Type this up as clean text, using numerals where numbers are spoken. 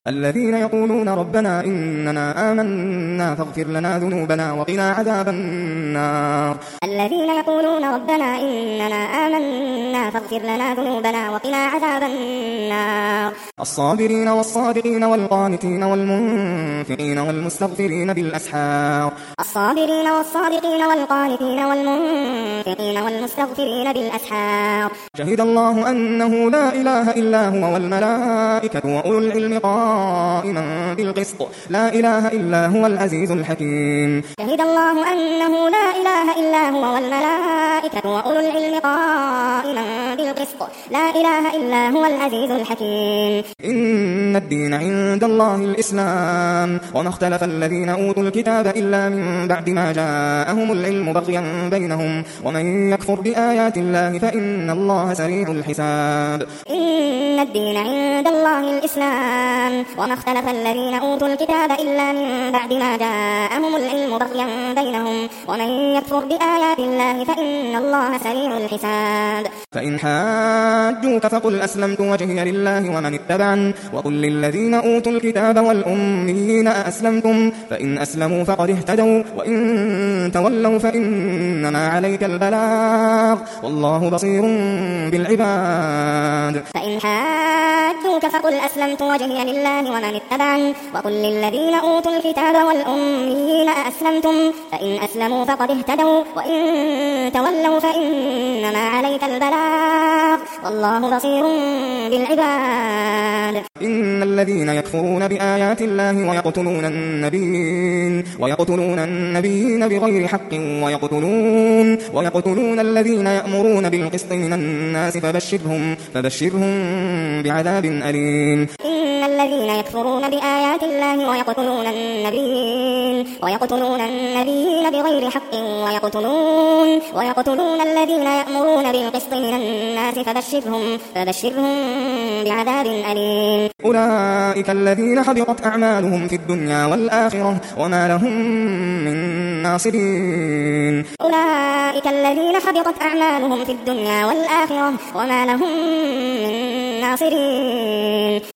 الذين يقولون ربنا إننا آمنا فاغفر لنا ذنوبنا وقنا عذاب النار. الذين يقولون ربنا إننا آمنا فاغفر لنا ذنوبنا وقنا عذاب النار. الصابرين والصادقين والقانتين والمنفقين والمستغفرين بالأسحار. الصابرين والصادقين والقانتين والمنفقين والمستغفرين بالأسحار. شهد الله أنه لا إله إلا هو والملائكة وأولو العلم قائما بالقسط لا إله إلا هو العزيز الحكيم. شهد الله أنه لا إله إلا هو والملائكة وأولو العلم قائما بالقسط لا إله إلا هو العزيز الحكيم. إن الدين عند الله الإسلام وما اختلف الذين أوتوا الكتاب إلا من بعد ما جاءهم العلم بغيا بينهم ومن يكفر بآيات الله فإن الله سريع الحساب. إن الدين عند الله الإسلام وما اختلف الذين أوتوا الكتاب إلا من بعد ما جاءهم العلم بغيا بينهم ومن يكفر بآيات الله فإن الله سريع الحساب. فإن حاجوك فقل أسلمت وجهي لله ومن اتبعن وقل للذين أوتوا الكتاب والأميين أأسلمتم فإن أسلموا فقد اهتدوا وإن تولوا فإنما عليك البلاغ والله بصير بالعباد. فإن حاجوك فقل أسلمت وجهي لله ومن اتبعن وقل للذين أوتوا الكتاب والأميين أأسلمتم فإن أسلموا فقد اهتدوا وإن تولوا فإنما عليك البلاغ والله بصير بالعباد. إن الذين يكفرون بآيات الله ويقتلون النبيين بغير حق ويقتلون الذين يأمرون بالقسط من الناس فبشرهم بعذاب أليم. إن الذين يكفرون بآيات الله ويقتلون النبيين بغير حق ويقتلون الذين يأمرون بالقسط من الناس فبشرهم بعذاب أليم. أولئك الذين حبطت أعمالهم في الدنيا والآخرة وما لهم من ناصرين. أولئك الذين حبطت أعمالهم في الدنيا والآخرة وما لهم من ناصرين.